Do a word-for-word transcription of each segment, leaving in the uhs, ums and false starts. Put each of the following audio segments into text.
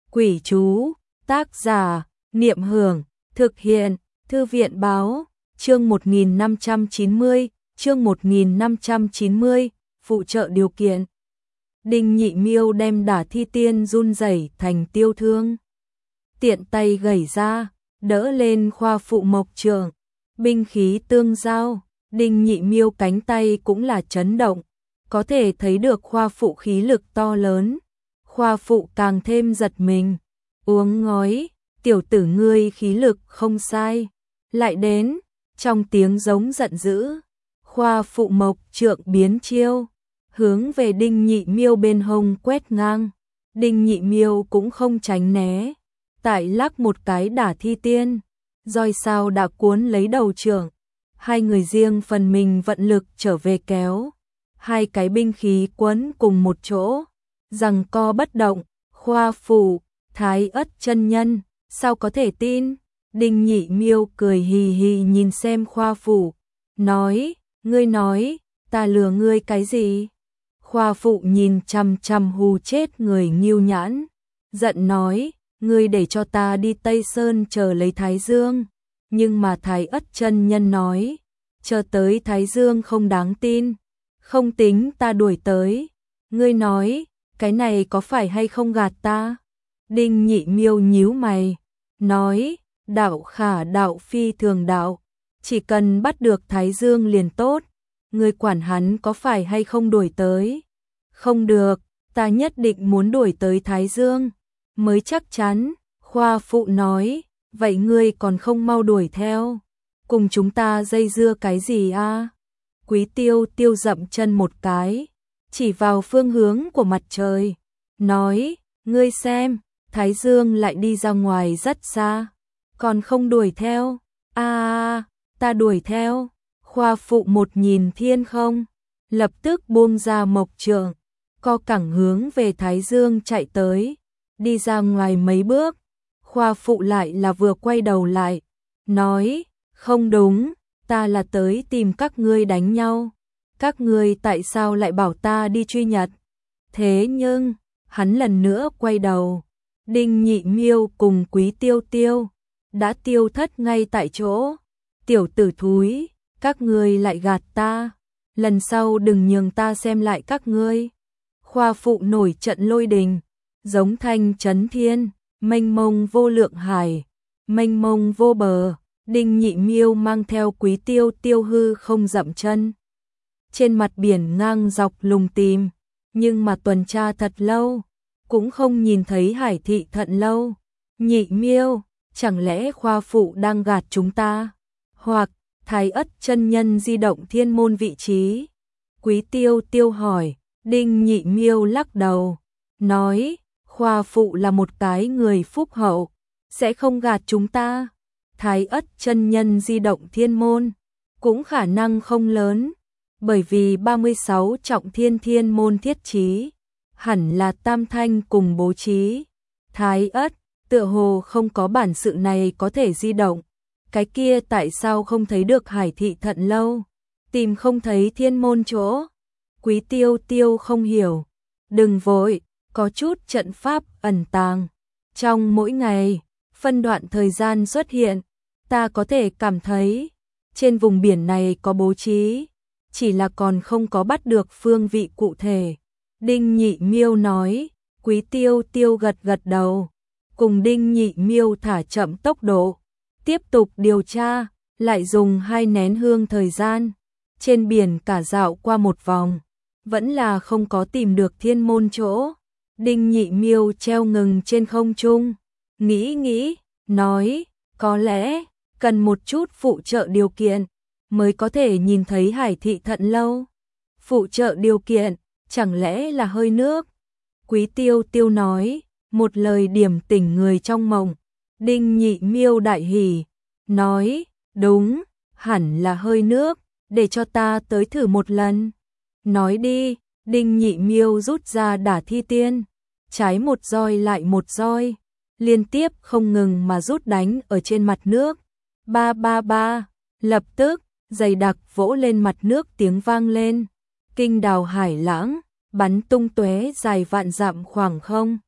Quỷ chú, tác giả, Niệm Hưởng, thực hiện, Thư viện báo, chương một nghìn năm trăm chín mươi, chương một nghìn năm trăm chín mươi, phụ trợ điều kiện. Đinh Nhị Miêu đem Đả Thi Tiên run rẩy thành tiêu thương. Tiện tay gẩy ra, đỡ lên Khoa Phụ Mộc Trượng, binh khí tương giao, Đinh Nhị Miêu cánh tay cũng là chấn động, có thể thấy được Khoa Phụ khí lực to lớn. Khoa Phụ càng thêm giật mình, uống ngói, tiểu tử ngươi khí lực không sai, lại đến, trong tiếng giống giận dữ, Khoa Phụ Mộc Trượng biến chiêu, hướng về Đinh Nhị Miêu bên hông quét ngang, Đinh Nhị Miêu cũng không tránh né, tại lắc một cái Đả Thi Tiên, roi sao đã cuốn lấy đầu trượng, hai người riêng phần mình vận lực trở về kéo, hai cái binh khí quấn cùng một chỗ, giằng co bất động. Khoa Phụ, Thái Ất chân nhân, sao có thể tin? Đinh Nhị Miêu cười hì hì nhìn xem Khoa Phụ, nói, ngươi nói, ta lừa ngươi cái gì? Khoa Phụ nhìn chằm chằm hù chết người Ngưu Nhãn, giận nói, ngươi để cho ta đi Tây Sơn chờ lấy Thái Dương, nhưng mà Thái Ất chân nhân nói, chờ tới Thái Dương không đáng tin, không tính ta đuổi tới, ngươi nói, cái này có phải hay không gạt ta? Đinh Nhị Miêu nhíu mày, nói, đạo khả đạo phi thường đạo, chỉ cần bắt được Thái Dương liền tốt, ngươi quản hắn có phải hay không đuổi tới? Không được, ta nhất định muốn đuổi tới Thái Dương, mới chắc chắn. Khoa Phụ nói, vậy ngươi còn không mau đuổi theo, cùng chúng ta dây dưa cái gì a? Quý Tiêu Tiêu dậm chân một cái, chỉ vào phương hướng của mặt trời, nói, ngươi xem, Thái Dương lại đi ra ngoài rất xa, còn không đuổi theo, a à, ta đuổi theo. Khoa Phụ một nhìn thiên không, lập tức buông ra mộc trượng, co cẳng hướng về Thái Dương chạy tới, đi ra ngoài mấy bước, Khoa Phụ lại là vừa quay đầu lại, nói, không đúng, ta là tới tìm các ngươi đánh nhau, các ngươi tại sao lại bảo ta đi truy nhật? Thế nhưng, hắn lần nữa quay đầu, Đinh Nhị Miêu cùng Quý Tiêu Tiêu đã tiêu thất ngay tại chỗ. Tiểu tử thúi, các ngươi lại gạt ta, lần sau đừng nhường ta xem lại các ngươi. Khoa Phụ nổi trận lôi đình, giống thanh chấn thiên, mênh mông vô lượng hải, mênh mông vô bờ. Đinh Nhị Miêu mang theo Quý Tiêu Tiêu hư không dậm chân, trên mặt biển ngang dọc lùng tìm, nhưng mà tuần tra thật lâu, cũng không nhìn thấy Hải Thị Thận Lâu. Nhị Miêu, chẳng lẽ Khoa Phụ đang gạt chúng ta? Hoặc, Thái Ất chân nhân di động thiên môn vị trí? Quý Tiêu Tiêu hỏi, Đinh Nhị Miêu lắc đầu, nói, Khoa Phụ là một cái người phúc hậu, sẽ không gạt chúng ta. Thái Ất chân nhân di động thiên môn, cũng khả năng không lớn, bởi vì ba mươi sáu trọng thiên thiên môn thiết trí, hẳn là Tam Thanh cùng bố trí. Thái Ất, tựa hồ không có bản sự này có thể di động, cái kia tại sao không thấy được Hải Thị Thận Lâu, tìm không thấy thiên môn chỗ? Quý Tiêu Tiêu không hiểu, đừng vội, có chút trận pháp ẩn tàng, trong mỗi ngày, phân đoạn thời gian xuất hiện, ta có thể cảm thấy, trên vùng biển này có bố trí, chỉ là còn không có bắt được phương vị cụ thể. Đinh Nhị Miêu nói, Quý Tiêu Tiêu gật gật đầu, cùng Đinh Nhị Miêu thả chậm tốc độ, tiếp tục điều tra, lại dùng hai nén hương thời gian, trên biển cả dạo qua một vòng, vẫn là không có tìm được thiên môn chỗ. Đinh Nhị Miêu treo ngừng trên không trung, nghĩ nghĩ, nói, có lẽ cần một chút phụ trợ điều kiện mới có thể nhìn thấy Hải Thị Thận Lâu. Phụ trợ điều kiện, chẳng lẽ là hơi nước? Quý Tiêu Tiêu nói, một lời điểm tỉnh người trong mộng. Đinh Nhị Miêu đại hỉ, nói, đúng, hẳn là hơi nước, để cho ta tới thử một lần. Nói đi. Đinh Nhị Miêu rút ra Đả Thi Tiên, trái một roi lại một roi, liên tiếp không ngừng mà rút đánh ở trên mặt nước. Ba ba ba, lập tức, dày đặc vỗ lên mặt nước tiếng vang lên, kinh đào hải lãng, bắn tung tóe dài vạn dặm khoảng không.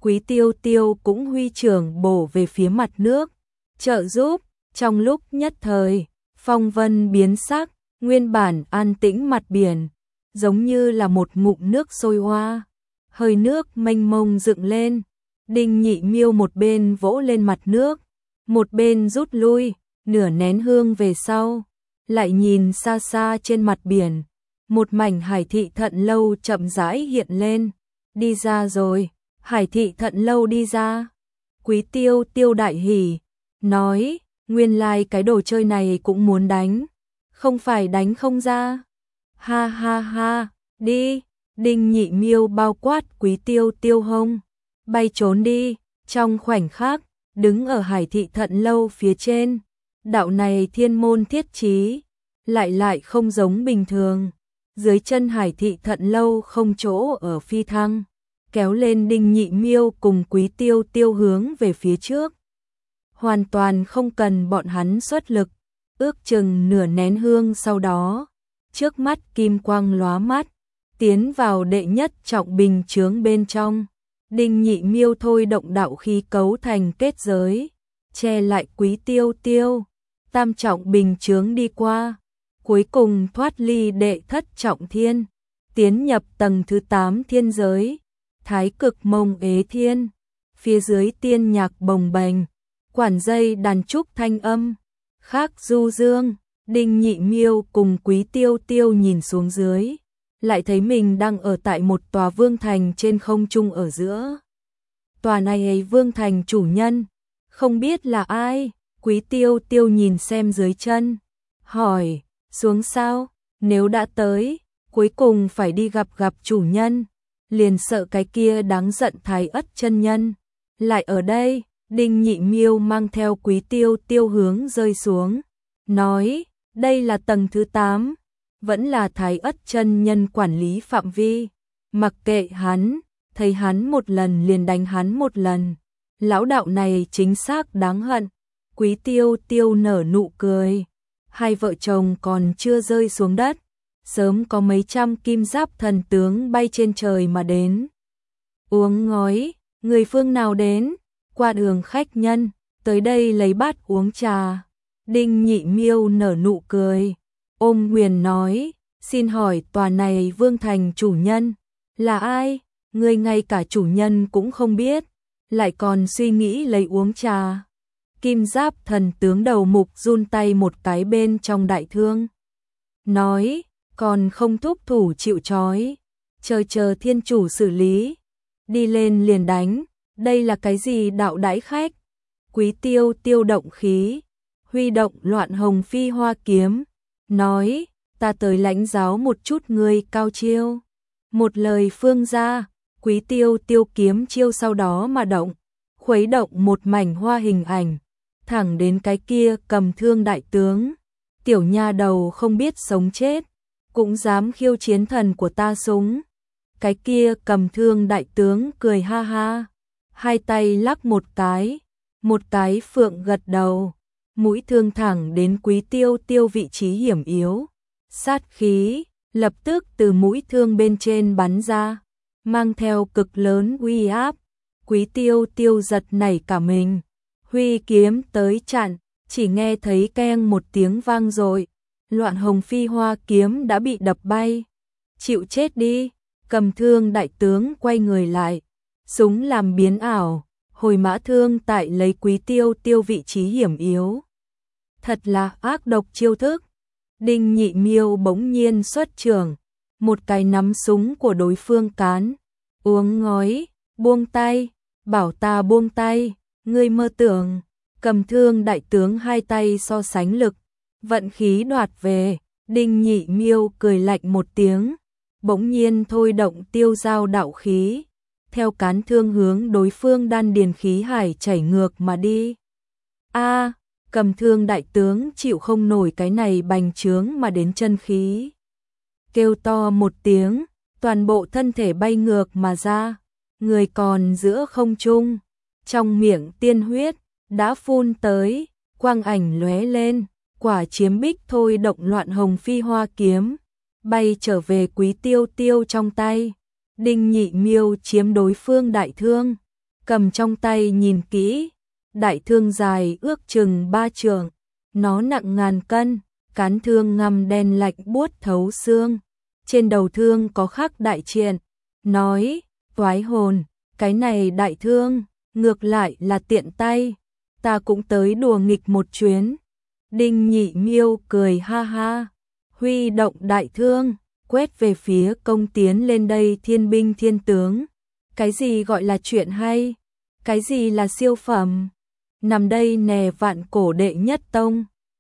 Quý Tiêu Tiêu cũng huy trưởng bổ về phía mặt nước, trợ giúp. Trong lúc nhất thời, phong vân biến sắc, nguyên bản an tĩnh mặt biển, giống như là một ngụm nước sôi hoa, hơi nước mênh mông dựng lên. Đinh Nhị Miêu một bên vỗ lên mặt nước, một bên rút lui, nửa nén hương về sau, lại nhìn xa xa trên mặt biển, một mảnh Hải Thị Thận Lâu chậm rãi hiện lên. Đi ra rồi, Hải Thị Thận Lâu đi ra. Quý Tiêu Tiêu đại hỉ, nói, nguyên lai cái đồ chơi này cũng muốn đánh, không phải đánh không ra. Ha ha ha, đi. Đinh Nhị Miêu bao quát Quý Tiêu Tiêu hông, bay trốn đi. Trong khoảnh khắc, đứng ở Hải Thị Thận Lâu phía trên, đạo này thiên môn thiết trí, lại lại không giống bình thường. Dưới chân Hải Thị Thận Lâu không chỗ ở phi thăng, kéo lên Đinh Nhị Miêu cùng Quý Tiêu Tiêu hướng về phía trước. Hoàn toàn không cần bọn hắn xuất lực, ước chừng nửa nén hương sau đó, trước mắt kim quang lóa mắt, tiến vào đệ nhất trọng bình chướng bên trong. Đinh Nhị Miêu thôi động đạo khí cấu thành kết giới, che lại Quý Tiêu Tiêu. Tam trọng bình chướng đi qua, cuối cùng thoát ly đệ thất trọng thiên, tiến nhập tầng thứ tám thiên giới, Thái Cực Mông Ế Thiên. Phía dưới tiên nhạc bồng bềnh, quản dây đàn trúc thanh âm, khác du dương. Đinh Nhị Miêu cùng Quý Tiêu Tiêu nhìn xuống dưới, lại thấy mình đang ở tại một tòa vương thành trên không trung ở giữa. Tòa này ấy vương thành chủ nhân, không biết là ai. Quý Tiêu Tiêu nhìn xem dưới chân, hỏi, xuống sao? Nếu đã tới, cuối cùng phải đi gặp gặp chủ nhân, liền sợ cái kia đáng giận Thái Ất chân nhân lại ở đây. Đinh Nhị Miêu mang theo Quý Tiêu Tiêu hướng rơi xuống, nói, đây là tầng thứ tám, vẫn là Thái Ất chân nhân quản lý phạm vi, mặc kệ hắn, thấy hắn một lần liền đánh hắn một lần. Lão đạo này chính xác đáng hận. Quý Tiêu Tiêu nở nụ cười, hai vợ chồng còn chưa rơi xuống đất, sớm có mấy trăm kim giáp thần tướng bay trên trời mà đến. Uống ngói, người phương nào đến? Qua đường khách nhân, tới đây lấy bát uống trà. Đinh Nhị Miêu nở nụ cười, ôm quyền nói, xin hỏi tòa này vương thành chủ nhân là ai? Người ngay cả chủ nhân cũng không biết, lại còn suy nghĩ lấy uống trà. Kim giáp thần tướng đầu mục run tay một cái bên trong đại thương, nói, còn không thúc thủ chịu trói, chờ chờ thiên chủ xử lý, đi lên liền đánh. Đây là cái gì đạo đãi khách? Quý Tiêu Tiêu động khí, huy động Loạn Hồng Phi Hoa kiếm, nói, ta tới lãnh giáo một chút ngươi cao chiêu. Một lời phương ra, Quý Tiêu Tiêu kiếm chiêu sau đó mà động, khuấy động một mảnh hoa hình ảnh, thẳng đến cái kia cầm thương đại tướng. Tiểu nha đầu không biết sống chết, cũng dám khiêu chiến thần của ta súng. Cái kia cầm thương đại tướng cười ha ha, hai tay lắc một cái, một cái phượng gật đầu, mũi thương thẳng đến Quý Tiêu Tiêu vị trí hiểm yếu. Sát khí lập tức từ mũi thương bên trên bắn ra, mang theo cực lớn uy áp. Quý Tiêu Tiêu giật nảy cả mình, huy kiếm tới chặn, chỉ nghe thấy keng một tiếng vang rồi, Loạn Hồng Phi Hoa kiếm đã bị đập bay. Chịu chết đi. Cầm thương đại tướng quay người lại, súng làm biến ảo, hồi mã thương tại lấy Quý Tiêu Tiêu vị trí hiểm yếu. Thật là ác độc chiêu thức. Đinh Nhị Miêu bỗng nhiên xuất trường, một cái nắm súng của đối phương cán. Uống ngói, buông tay, bảo ta buông tay, ngươi mơ tưởng. Cầm thương đại tướng hai tay so sánh lực, vận khí đoạt về. Đinh Nhị Miêu cười lạnh một tiếng, bỗng nhiên thôi động tiêu giao đạo khí, theo cán thương hướng đối phương đan điền khí hải chảy ngược mà đi. A, cầm thương đại tướng chịu không nổi cái này bành trướng mà đến chân khí, kêu to một tiếng, toàn bộ thân thể bay ngược mà ra, người còn giữa không trung, trong miệng tiên huyết đã phun tới, quang ảnh lóe lên, quả chiếm bích thôi động Loạn Hồng Phi Hoa kiếm, bay trở về Quý Tiêu Tiêu trong tay. Đinh Nhị Miêu chiếm đối phương đại thương, cầm trong tay nhìn kỹ, đại thương dài ước chừng ba trượng, nó nặng ngàn cân, cán thương ngăm đen lạnh buốt thấu xương, trên đầu thương có khắc đại triện, nói, toái hồn, cái này đại thương, ngược lại là tiện tay, ta cũng tới đùa nghịch một chuyến. Đinh Nhị Miêu cười ha ha, huy động đại thương, quét về phía công tiến lên đây thiên binh thiên tướng. Cái gì gọi là chuyện hay? Cái gì là siêu phẩm? Nằm đây nè vạn cổ đệ nhất tông.